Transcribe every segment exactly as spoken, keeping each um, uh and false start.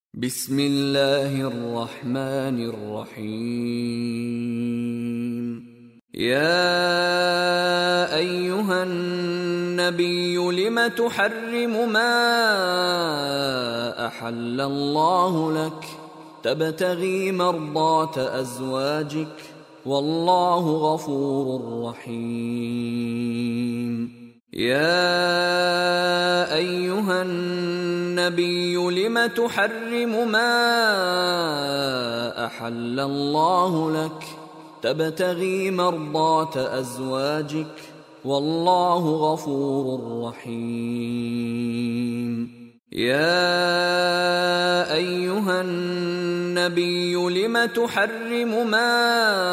بسم الله الرحمن الرحيم. يا أيها النبي لم تحرم ما أحل الله لك تبتغي مرضات أزواجك والله غفور رحيم. يا أيها النبي لم تحرم ما أحل الله لك تبتغي مرضات أزواجك والله غفور رحيم. يا أيها النبي لم تحرم ما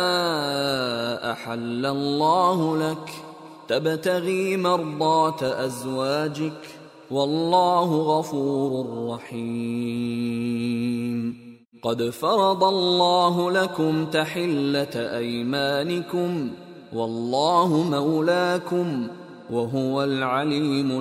أحل الله لك تبتغي مرضات أزواجك والله غفور رحيم. قد فرض الله لكم تحلة أيمانكم والله مولاكم وهو العليم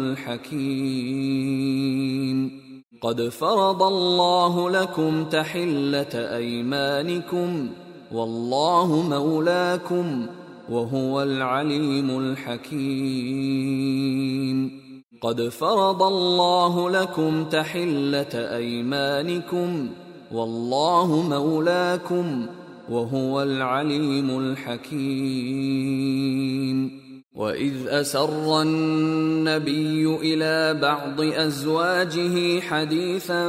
الحكيم. قد فرض الله لكم تحلة أيمانكم والله مولاكم وهو العليم الحكيم. قد فرض الله لكم تحلة أيمانكم والله مولاكم وهو العليم الحكيم. وإذ أسر النبي إلى بعض أزواجه حديثا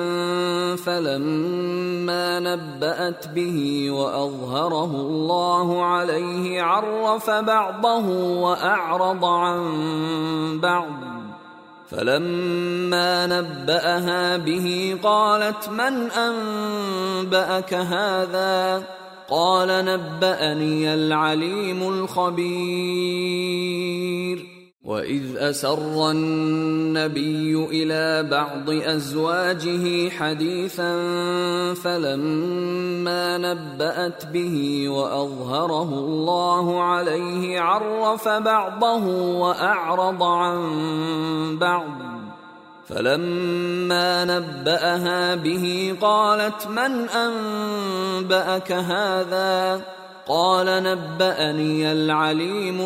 فلما نبأت به وأظهره الله عليه عرف بعضه وأعرض عن بعض فلما نبأها به قالت من أنبأك هذا؟ قال نبأني العليم الخبير. وإذ أسر النبي إلى بعض أزواجه حديثا فلما نبأت به وأظهره الله عليه عرف بعضه وأعرض عن بعض فلما نبأها به قالت من أنبأك هذا؟ قال نبأني العليم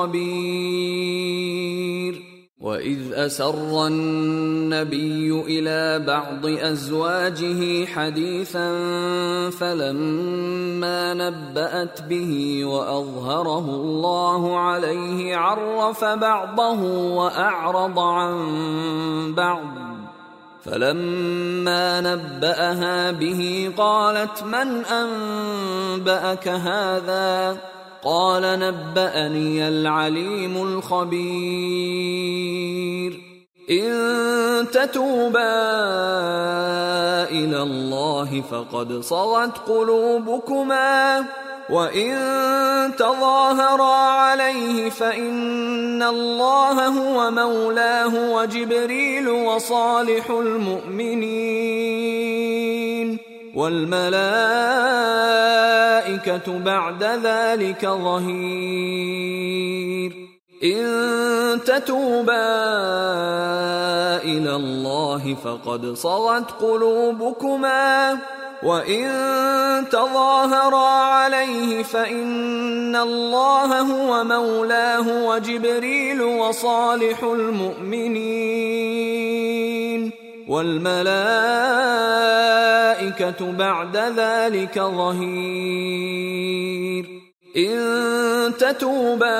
الخبير. وإذ أسر النبي إلى بعض أزواجه حديثا فلما نبأت به وأظهره الله عليه عرف بعضه وأعرض عن بعض فلما نبأها به قالت من أنبأك هذا؟ قال نبأني العليم الخبير. إن تتوبا إلى الله فقد صغت قلوبكما وإن تظاهرا عليه فإن الله هو مولاه وجبريل وصالح المؤمنين والملائكة بعد ذلك ظهير. إن تتوبا إلى الله فقد صغت قلوبكما وإن تظاهرا عليه فإن الله هو مولاه وجبريل وصالح المؤمنين والملائكة بعد ذلك ظهير. إن تتوبا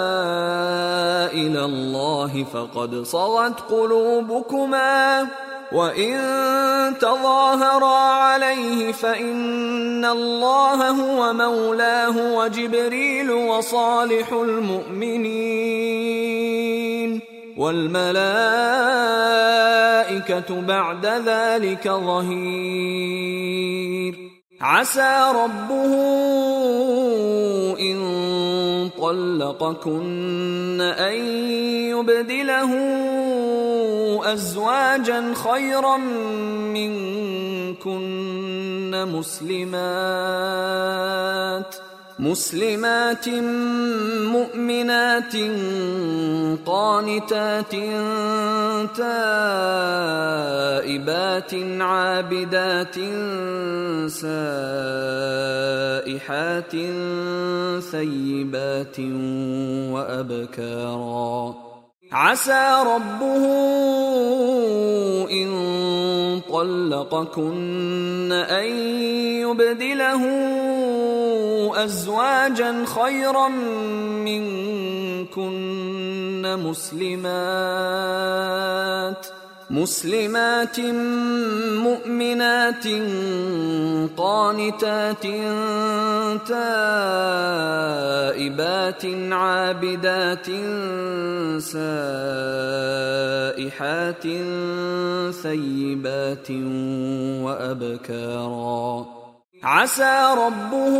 إلى الله فقد صغت قلوبكما وإن تظاهرا عليه فإن الله هو مولاه وجبريل وصالح المؤمنين والملائكة بعد ذلك ظهير. عسى ربه إن طلقكن أن يبدله أزواجا خيرا منكن مسلمات مسلمات مؤمنات قانتات تائبات عابدات سائحات ثيبات وأبكارا عسى ربه إن طلقكن أن يبدله أزواجا خيرا منكن مسلمات مسلمات مؤمنات قانتات تائبات عابدات سائحات ثيبات وأبكارا عسى ربه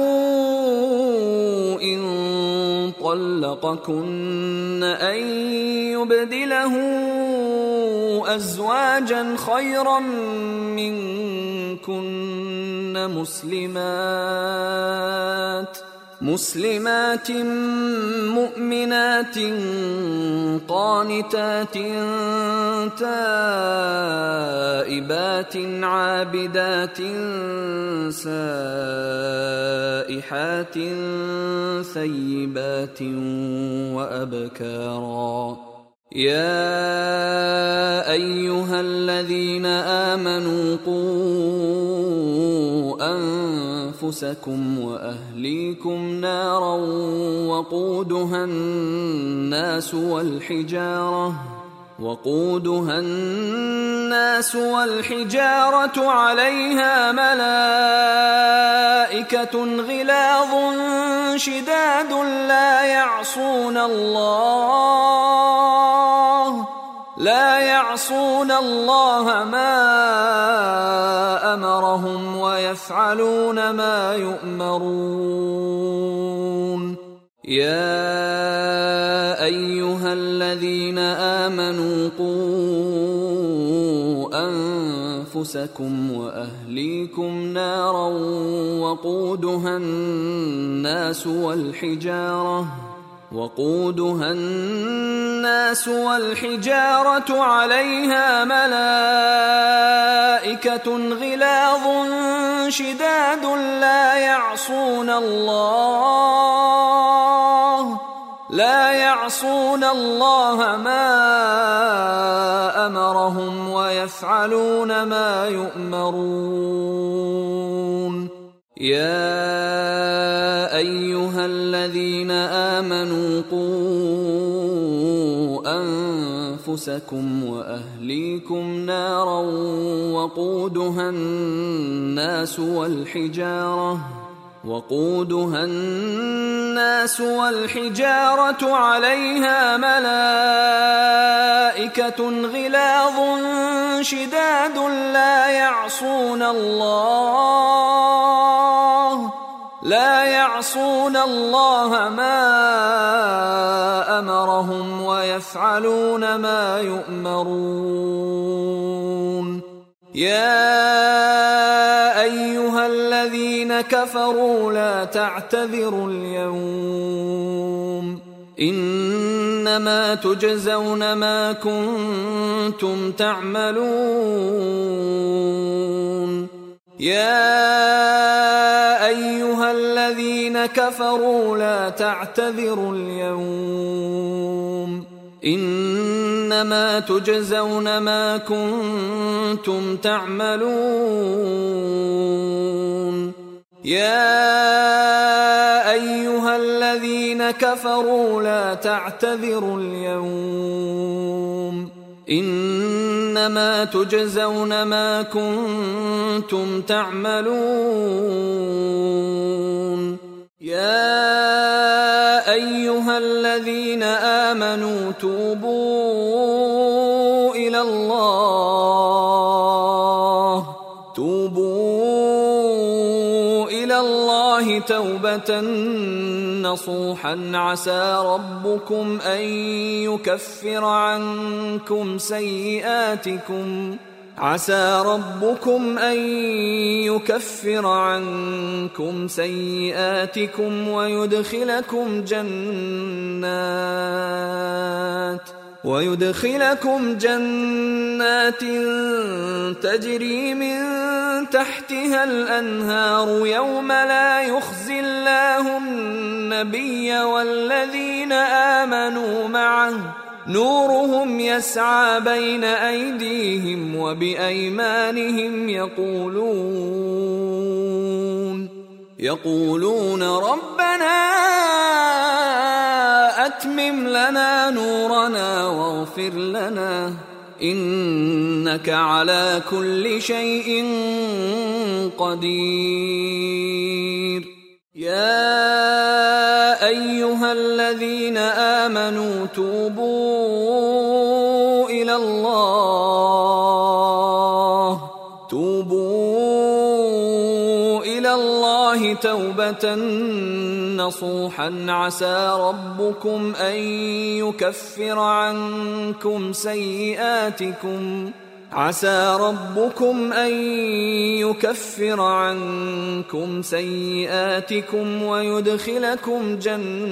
إن طلقكن أن يبدله أزواجا خيرا منكن مسلمات مسلمات مؤمنات قانتات تائبات عابدات سائحات ثيبات وأبكارا يا أيها الذين آمنوا قوا أنفسكم وأهليكم نارا وقودها الناس والحجارة وقودها الناس والحجارة عليها ملائكة غلاظ شداد لا يعصون الله لا يعصون الله ما أمرهم ويفعلون ما يؤمرون يا أيها الذين آمنوا قوا أنفسكم وأهليكم نارا وقودها الناس والحجارة وقودها الناس والحجارة عليها ملائكة غلاظ شداد لا يعصون الله لا يعصون الله ما أمرهم ويفعلون ما يؤمرون يا أيها الذين آمنوا قوا أنفسكم وأهليكم نارا وقودها الناس والحجارة وقودها الناس والحجارة عليها ملائكة غلاظ شداد لا يعصون الله لا يعصون الله ما أمرهم ويفعلون ما يؤمرون يا أيها الذين كفروا لا تعتذروا اليوم إنما تجزون ما كنتم تعملون يا أيها الذين كفروا لا تعتذروا اليوم إنما تجزون ما كنتم تعملون يا أيها الذين كفروا لا تعتذروا اليوم إنما تجزون ما كنتم تعملون يا أيها الذين آمنوا توبوا إلى الله توبوا إلى الله توبة نصوحا عسى ربكم أن يكفر عنكم سيئاتكم عسى ربكم أن يكفر عنكم سيئاتكم ويدخلكم جنات ويدخلكم جنات تجري من تحتها الأنهار يوم لا يخزي الله النبي والذين آمنوا معه نورهم يسعى بين أيديهم وبأيمانهم يقولون يقولون ربنا أتمم لنا نورنا واغفر لنا إنك على كل شيء قدير. يا أيها الذين آمنوا توبوا إلى الله توبوا إلى الله توبة نصوحا عسى ربكم أن يكفر عنكم سيئاتكم عسى ربكم أن يكفر عنكم سيئاتكم ويدخلكم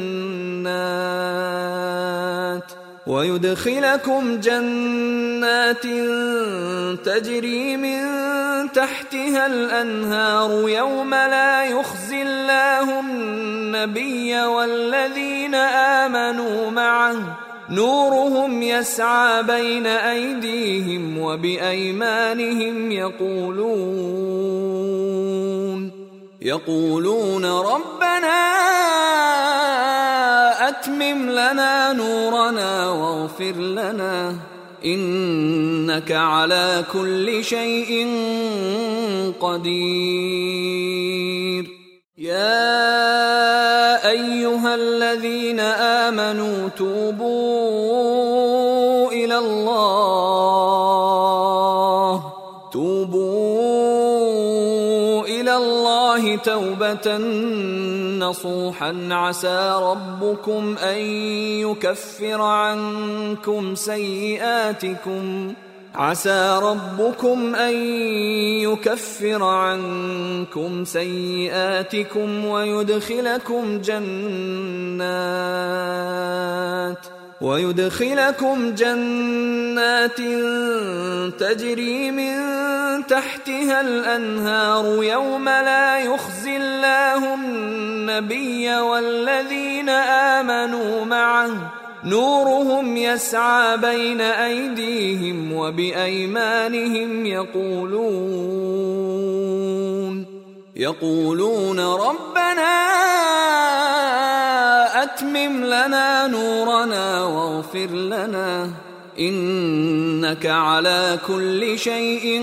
جنات ويدخلكم جنات تجري من تحتها الأنهار يوم لا يخزي الله النبي والذين آمنوا معه نورهم يسعى بين أيديهم وبأيمانهم يقولون يقولون ربنا أتمم لنا نورنا واغفر لنا إنك على كل شيء قدير. يا أيها الذين آمنوا توبوا إلى الله توبوا إلى الله توبة نصوحا عسى ربكم أن يكفر عنكم سيئاتكم عسى ربكم أن يكفر عنكم سيئاتكم ويدخلكم جنات ويدخلكم جنات تجري من تحتها الأنهار يوم لا يخزي الله النبي والذين آمنوا معه نورهم يسعى بين أيديهم وبأيمانهم يقولون يقولون ربنا أتمم لنا نورنا واغفر لنا إنك على كل شيء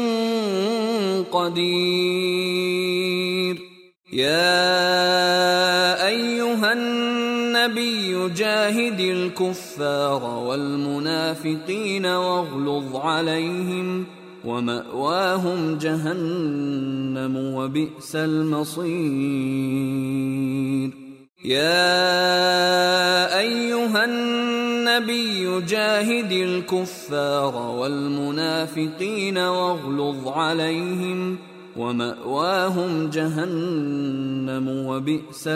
قدير. يا أيها النبي جاهد الكفار والمنافقين واغلظ عليهم ومأواهم جهنم وبئس المصير. يا أيها النبي جاهد الكفار والمنافقين واغلظ عليهم ومأواهم جهنم وبئس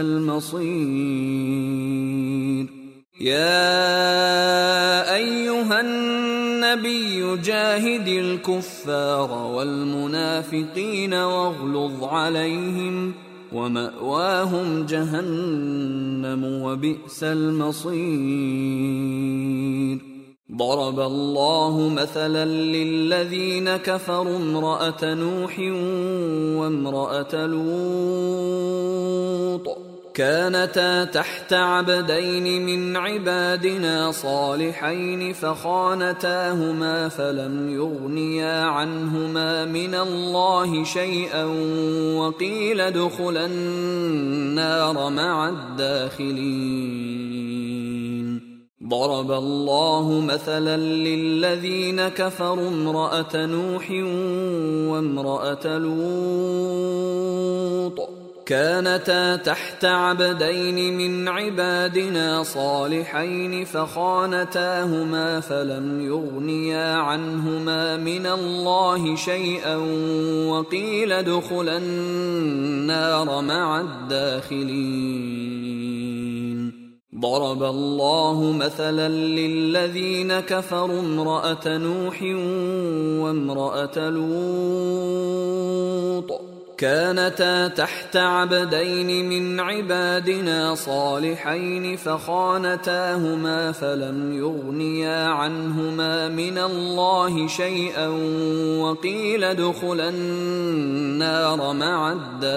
المصير. يا أيها النبي جاهد الكفار والمنافقين واغلظ عليهم ومأواهم جهنم وبئس المصير. ضرب الله مثلا للذين كفروا امرأة نوح وامرأة لوط كانتا تحت عبدين من عبادنا صالحين فخانتاهما فلم يغنيا عنهما من الله شيئا وقيل ادخلا النار مع الداخلين. ضرب الله مثلا للذين كفروا امرأة نوح وامرأة لوط كانتا تحت عبدين من عبادنا صالحين فخانتاهما فلم يغنيا عنهما من الله شيئا وقيل ادخلا النار مع الداخلين. ضرب الله مثلا للذين كفروا امرأة نوح وامرأة لوط كانتا تحت عبدين من عبادنا صالحين فخانتاهما فلم يغنيا عنهما من الله شيئا وقيل ادخلا النار مع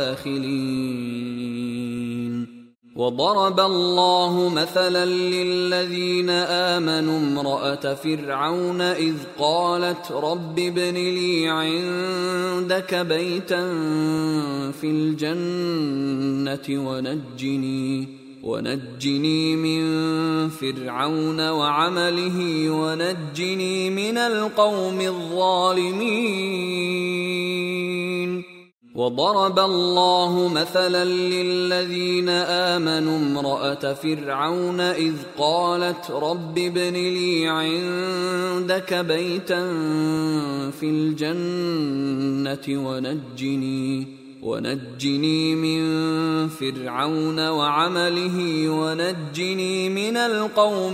الداخلين. وضرب الله مثلا للذين آمنوا امرأة فرعون إذ قالت رب ابن لي عندك بيتا في الجنة ونجني ونجني من فرعون وعمله ونجني من القوم الظالمين. وضرب الله مثلا للذين آمنوا امرأة فرعون إذ قالت رب ابن لي عندك بيتا في الجنة ونجني ونجني من فرعون وعمله ونجني من القوم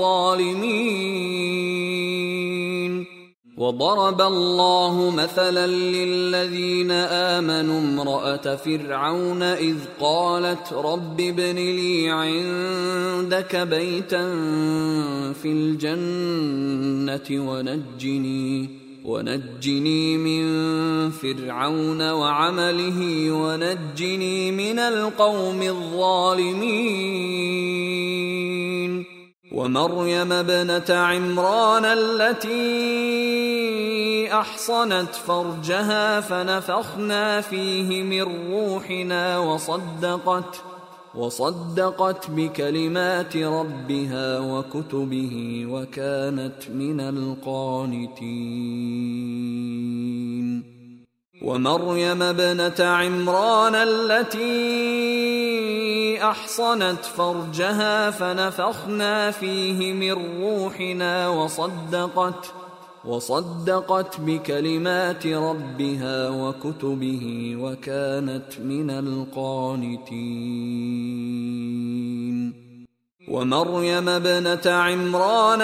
الظالمين. وضرب الله مثلا للذين آمنوا امرأة فرعون إذ قالت رب ابن لي عندك بيتا في الجنة ونجني ونجني من فرعون وعمله ونجني من القوم الظالمين. ومريم ابنة عمران التي أحصنت فرجها فنفخنا فيه من روحنا وصدقت وصدقت بكلمات ربها وكتبه وكانت من القانتين. ومريم ابنة عمران التي أحصنت فرجها فنفخنا فيه من روحنا وصدقت وصدقت بكلمات ربها وكتبه وكانت من القانتين. ومريم ابنة عمران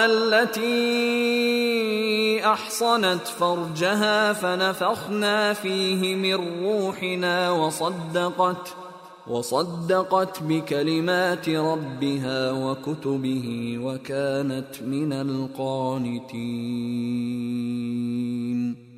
التي أحصنت فرجها فنفخنا فيه من روحنا وصدقت وصدقت بكلمات ربها وكتبه وكانت من القانتين.